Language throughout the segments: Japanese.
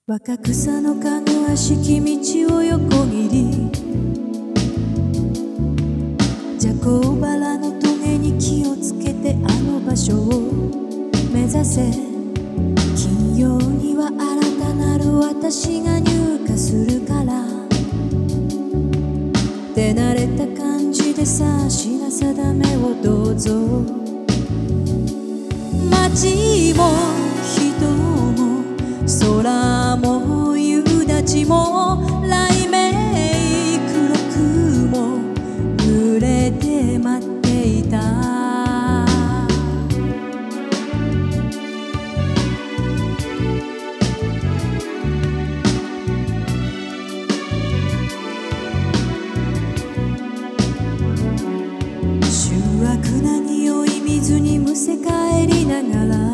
若草のかぐわしき道を横切り、ジャコウバラのトゲに気をつけてあの場所を目指せ。金曜には新たなる私が入荷するから、手慣れた感じでさしな定めをどうぞ。街も人も空も夕立も雷鳴黒雲濡れて待っていた。醜悪な匂い水にむせ返りながら、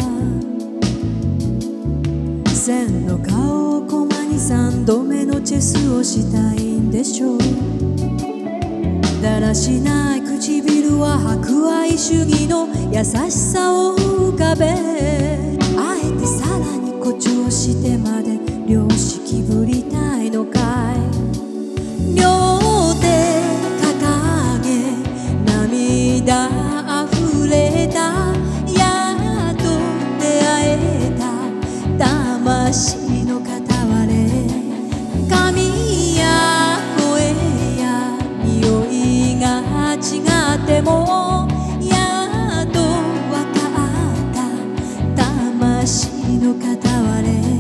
千の顔をコマに三度目のチェスをしたいんでしょう。だらしない唇は博愛主義の優しさを浮かべ、あえてさらに誇張してまで良識ぶりたいのかい。両手掲げ涙あふれた、やっと出会えた魂の片割れ。髪や声や匂いが違ってもやっとわかった魂の片割れ。